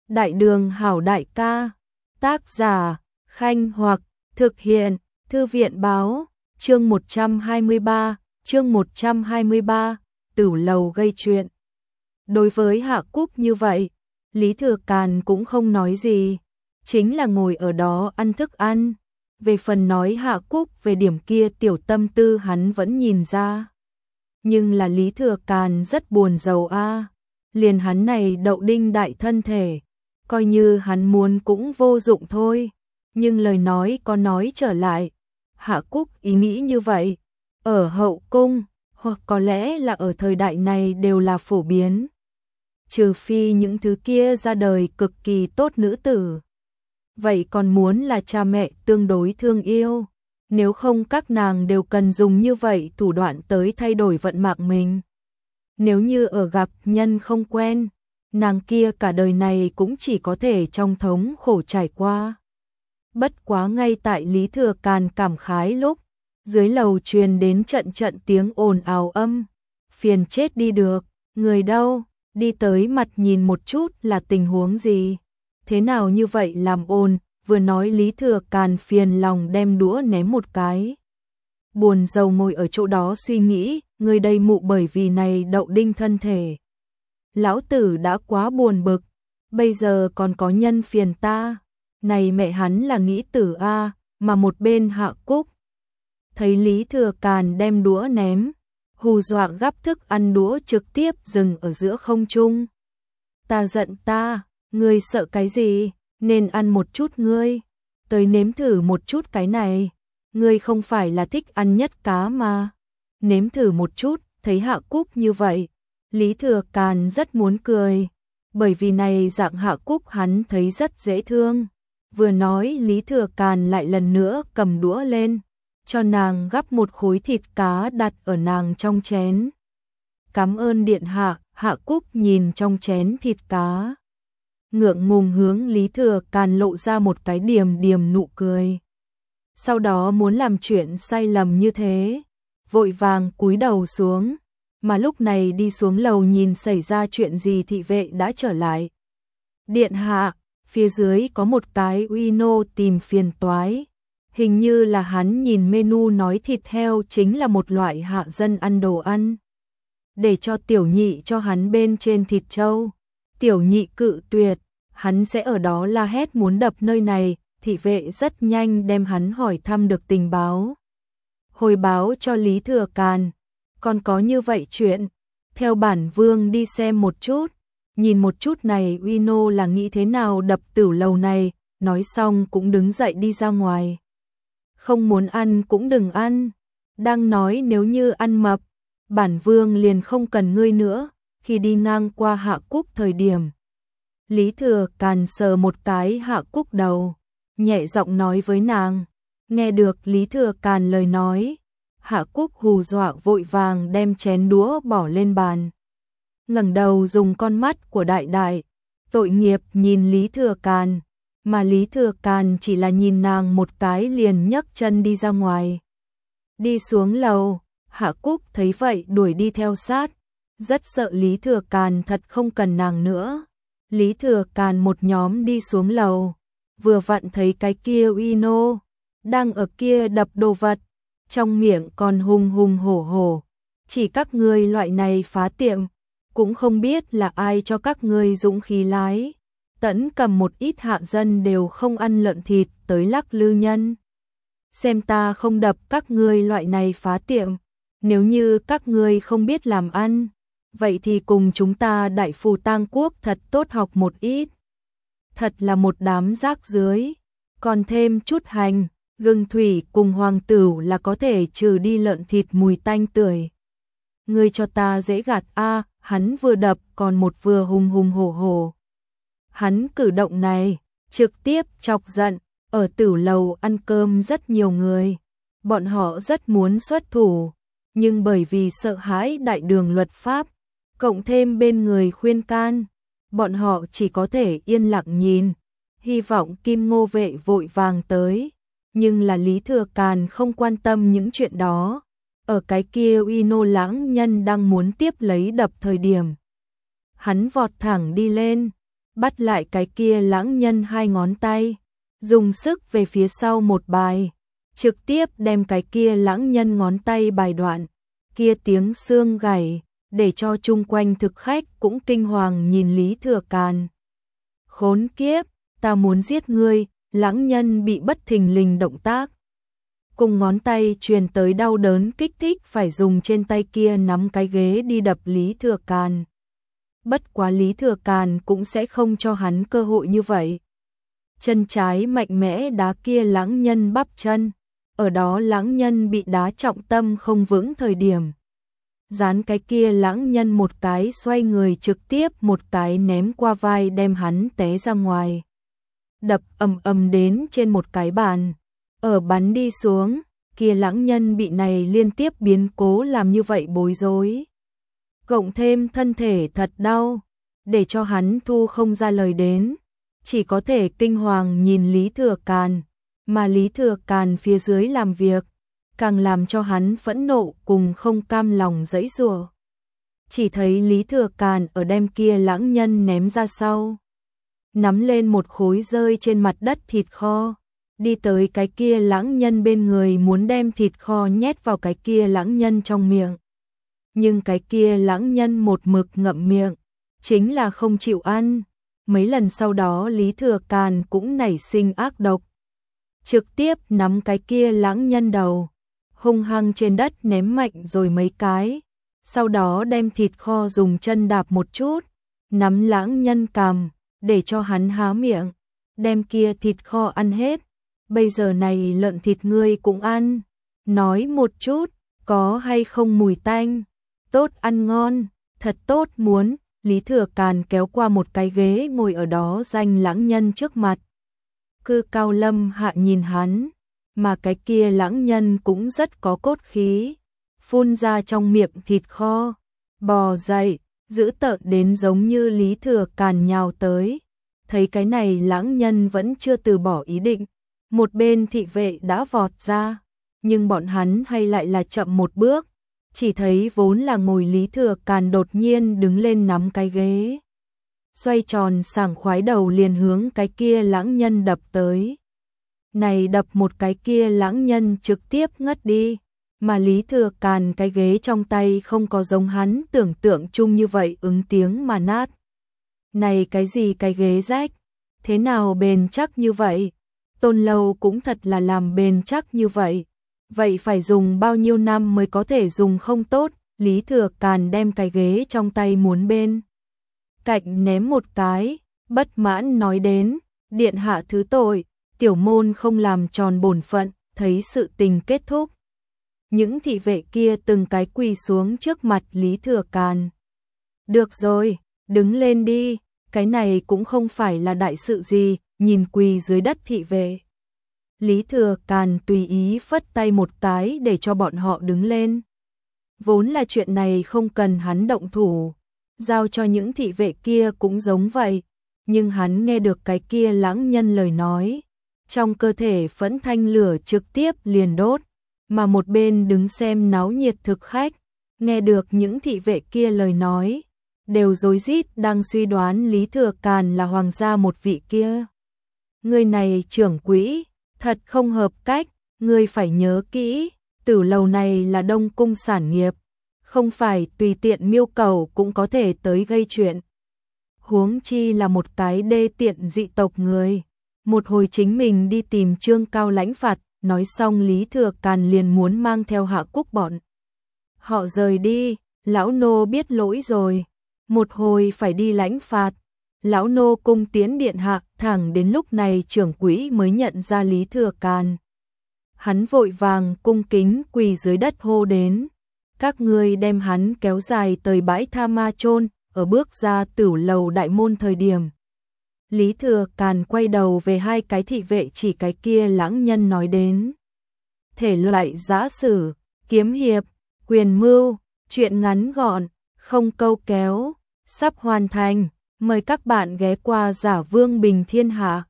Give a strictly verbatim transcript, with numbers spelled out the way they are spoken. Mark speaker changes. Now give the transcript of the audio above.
Speaker 1: Đại đường hảo đại ca, tác giả, Khanh Hoặc, thực hiện, Thư viện báo, chương một trăm hai mươi ba, chương một trăm hai mươi ba, Tửu lầu gây chuyện. Đối với Hạ Cúc như vậy, Lý Thừa Càn cũng không nói gì, chính là ngồi ở đó ăn thức ăn. Về phần nói Hạ Cúc về điểm kia tiểu tâm tư hắn vẫn nhìn ra. Nhưng là Lý Thừa Càn rất buồn rầu a, liền hắn này đậu đinh đại thân thể, coi như hắn muốn cũng vô dụng thôi. Nhưng lời nói có nói trở lại, Hạ Cúc ý nghĩ như vậy, ở hậu cung, hoặc có lẽ là ở thời đại này đều là phổ biến. Trừ phi những thứ kia ra đời cực kỳ tốt nữ tử. Vậy còn muốn là cha mẹ tương đối thương yêu, nếu không các nàng đều cần dùng như vậy thủ đoạn tới thay đổi vận mạng mình. Nếu như ở gặp nhân không quen, nàng kia cả đời này cũng chỉ có thể trong thống khổ trải qua. Bất quá ngay tại Lý Thừa Càn cảm khái lúc, dưới lầu truyền đến trận trận tiếng ồn ào âm, phiền chết đi được, người đâu, đi tới mặt nhìn một chút là tình huống gì, thế nào như vậy làm ồn, vừa nói Lý Thừa Càn phiền lòng đem đũa ném một cái. Buồn rầu ngồi ở chỗ đó suy nghĩ, người đây mụ bởi vì này đậu đinh thân thể. Lão tử đã quá buồn bực, bây giờ còn có nhân phiền ta, này mẹ hắn là nghĩ tử a, mà một bên Hạ Cúc. Thấy Lý Thừa Càn đem đũa ném, hù dọa gắp thức ăn đũa trực tiếp dừng ở giữa không trung. Ta giận ta, ngươi sợ cái gì, nên ăn một chút ngươi, tới nếm thử một chút cái này, ngươi không phải là thích ăn nhất cá mà. Nếm thử một chút, thấy Hạ Cúc như vậy, Lý Thừa Càn rất muốn cười, bởi vì này dạng Hạ Cúc hắn thấy rất dễ thương. Vừa nói Lý Thừa Càn lại lần nữa cầm đũa lên, cho nàng gắp một khối thịt cá đặt ở nàng trong chén. Cảm ơn điện hạ, Hạ Cúc nhìn trong chén thịt cá, ngượng ngùng hướng Lý Thừa Càn lộ ra một cái điềm điềm nụ cười. Sau đó muốn làm chuyện sai lầm như thế, vội vàng cúi đầu xuống, mà lúc này đi xuống lầu nhìn xảy ra chuyện gì thị vệ đã trở lại. Điện hạ, phía dưới có một cái uy nô tìm phiền toái. Hình như là hắn nhìn menu nói thịt heo chính là một loại hạ dân ăn đồ ăn. Để cho tiểu nhị cho hắn bên trên thịt trâu. Tiểu nhị cự tuyệt, hắn sẽ ở đó la hét muốn đập nơi này, thị vệ rất nhanh đem hắn hỏi thăm được tình báo. Hồi báo cho Lý Thừa Càn, còn có như vậy chuyện, theo bản vương đi xem một chút, nhìn một chút này uy nô là nghĩ thế nào đập tửu lầu này, nói xong cũng đứng dậy đi ra ngoài. Không muốn ăn cũng đừng ăn, đang nói nếu như ăn mập, bản vương liền không cần ngươi nữa. Khi đi ngang qua Hạ Cúc thời điểm, Lý Thừa Càn sờ một cái Hạ Cúc đầu, nhẹ giọng nói với nàng. Nghe được Lý Thừa Càn lời nói, Hạ Cúc hù dọa vội vàng đem chén đũa bỏ lên bàn, ngẩng đầu dùng con mắt của đại đại tội nghiệp nhìn Lý Thừa Càn, mà Lý Thừa Càn chỉ là nhìn nàng một cái liền nhấc chân đi ra ngoài. Đi xuống lầu, Hạ Cúc thấy vậy đuổi đi theo sát, rất sợ Lý Thừa Càn thật không cần nàng nữa. Lý Thừa Càn một nhóm đi xuống lầu, vừa vặn thấy cái kia uy nô đang ở kia đập đồ vật, trong miệng còn hùng hùng hổ hổ, chỉ các ngươi loại này phá tiệm, cũng không biết là ai cho các ngươi dũng khí lái. Tẫn cầm một ít hạ dân đều không ăn lợn thịt tới lắc lư nhân. Xem ta không đập các ngươi loại này phá tiệm, nếu như các ngươi không biết làm ăn, vậy thì cùng chúng ta đại phù tang quốc thật tốt học một ít. Thật là một đám rác rưới, còn thêm chút hành, gừng thủy cùng hoàng tửu là có thể trừ đi lợn thịt mùi tanh tưởi. Ngươi cho ta dễ gạt a, hắn vừa đập còn một vừa hùng hùng hổ hổ. Hắn cử động này trực tiếp chọc giận ở tửu lầu ăn cơm rất nhiều người, bọn họ rất muốn xuất thủ, nhưng bởi vì sợ hãi đại đường luật pháp, cộng thêm bên người khuyên can, bọn họ chỉ có thể yên lặng nhìn, hy vọng Kim Ngô vệ vội vàng tới, nhưng là Lý Thừa Càn không quan tâm những chuyện đó. Ở cái kia uy nô lãng nhân đang muốn tiếp lấy đập thời điểm, hắn vọt thẳng đi lên, bắt lại cái kia lãng nhân hai ngón tay, dùng sức về phía sau một bài, trực tiếp đem cái kia lãng nhân ngón tay bài đoạn, kia tiếng xương gãy, để cho chung quanh thực khách cũng kinh hoàng nhìn Lý Thừa Càn. Khốn kiếp, ta muốn giết ngươi, lãng nhân bị bất thình lình động tác. Cùng ngón tay truyền tới đau đớn kích thích phải dùng trên tay kia nắm cái ghế đi đập Lý Thừa Càn. Bất quá Lý Thừa Càn cũng sẽ không cho hắn cơ hội như vậy. Chân trái mạnh mẽ đá kia lãng nhân bắp chân, ở đó lãng nhân bị đá trọng tâm không vững thời điểm. Dán cái kia lãng nhân một cái xoay người trực tiếp một cái ném qua vai đem hắn té ra ngoài. Đập ầm ầm đến trên một cái bàn, ở bắn đi xuống, kia lãng nhân bị này liên tiếp biến cố làm như vậy bối rối. Cộng thêm thân thể thật đau, để cho hắn thu không ra lời đến, chỉ có thể kinh hoàng nhìn Lý Thừa Càn, mà Lý Thừa Càn phía dưới làm việc, càng làm cho hắn phẫn nộ cùng không cam lòng giãy giụa. Chỉ thấy Lý Thừa Càn ở đem kia lãng nhân ném ra sau, nắm lên một khối rơi trên mặt đất thịt kho, đi tới cái kia lãng nhân bên người muốn đem thịt kho nhét vào cái kia lãng nhân trong miệng. Nhưng cái kia lãng nhân một mực ngậm miệng, chính là không chịu ăn. Mấy lần sau đó Lý Thừa Càn cũng nảy sinh ác độc, trực tiếp nắm cái kia lãng nhân đầu, hung hăng trên đất ném mạnh rồi mấy cái, sau đó đem thịt kho dùng chân đạp một chút, nắm lãng nhân cằm, để cho hắn há miệng, đem kia thịt kho ăn hết. Bây giờ này lợn thịt ngươi cũng ăn, nói một chút, có hay không mùi tanh, tốt ăn ngon, thật tốt muốn. Lý Thừa Càn kéo qua một cái ghế ngồi ở đó danh lãng nhân trước mặt. Cư cao lâm hạ nhìn hắn, mà cái kia lãng nhân cũng rất có cốt khí, phun ra trong miệng thịt kho, bò dậy, dữ tợn đến giống như Lý Thừa Càn nhào tới. Thấy cái này lãng nhân vẫn chưa từ bỏ ý định, một bên thị vệ đã vọt ra, nhưng bọn hắn hay lại là chậm một bước. Chỉ thấy vốn là ngồi Lý Thừa Càn đột nhiên đứng lên nắm cái ghế, xoay tròn sảng khoái đầu liền hướng cái kia lãng nhân đập tới. Này đập một cái kia lãng nhân trực tiếp ngất đi, mà Lý Thừa Càn cái ghế trong tay không có giống hắn tưởng tượng chung như vậy ứng tiếng mà nát. Này cái gì cái ghế rách, thế nào bền chắc như vậy? Tôn Lâu cũng thật là làm bền chắc như vậy. Vậy phải dùng bao nhiêu năm mới có thể dùng không tốt? Lý Thừa Càn đem cái ghế trong tay muốn bên cạnh ném một cái, bất mãn nói đến, điện hạ thứ tội, tiểu môn không làm tròn bổn phận. Thấy sự tình kết thúc, những thị vệ kia từng cái quỳ xuống trước mặt Lý Thừa Càn. Được rồi, đứng lên đi, cái này cũng không phải là đại sự gì. Nhìn quỳ dưới đất thị vệ, Lý Thừa Càn tùy ý phất tay một cái để cho bọn họ đứng lên. Vốn là chuyện này không cần hắn động thủ, giao cho những thị vệ kia cũng giống vậy, nhưng hắn nghe được cái kia lãng nhân lời nói, trong cơ thể phẫn thanh lửa trực tiếp liền đốt, mà một bên đứng xem náo nhiệt thực khách, nghe được những thị vệ kia lời nói, đều rối rít đang suy đoán Lý Thừa Càn là hoàng gia một vị kia. Người này trưởng quỹ, thật không hợp cách, ngươi phải nhớ kỹ, tử lầu này là Đông Cung sản nghiệp, không phải tùy tiện miêu cầu cũng có thể tới gây chuyện. Huống chi là một cái đê tiện dị tộc người. Một hồi chính mình đi tìm Trương Cao lãnh phạt, nói xong Lý Thừa Càn liền muốn mang theo Hạ Cúc bọn họ rời đi. Lão nô biết lỗi rồi, một hồi phải đi lãnh phạt. Lão nô cung tiến điện hạ. Thẳng đến lúc này trưởng quỹ mới nhận ra Lý Thừa Càn. Hắn vội vàng cung kính quỳ dưới đất hô đến, các ngươi đem hắn kéo dài tới bãi tha ma chôn. Ở bước ra tửu lầu đại môn thời điểm, Lý Thừa Càn quay đầu về hai cái thị vệ chỉ cái kia lãng nhân nói đến. Thể loại giã sử, kiếm hiệp, quyền mưu, chuyện ngắn gọn, không câu kéo, sắp hoàn thành. Mời các bạn ghé qua Giả Vương Bình Thiên Hạ.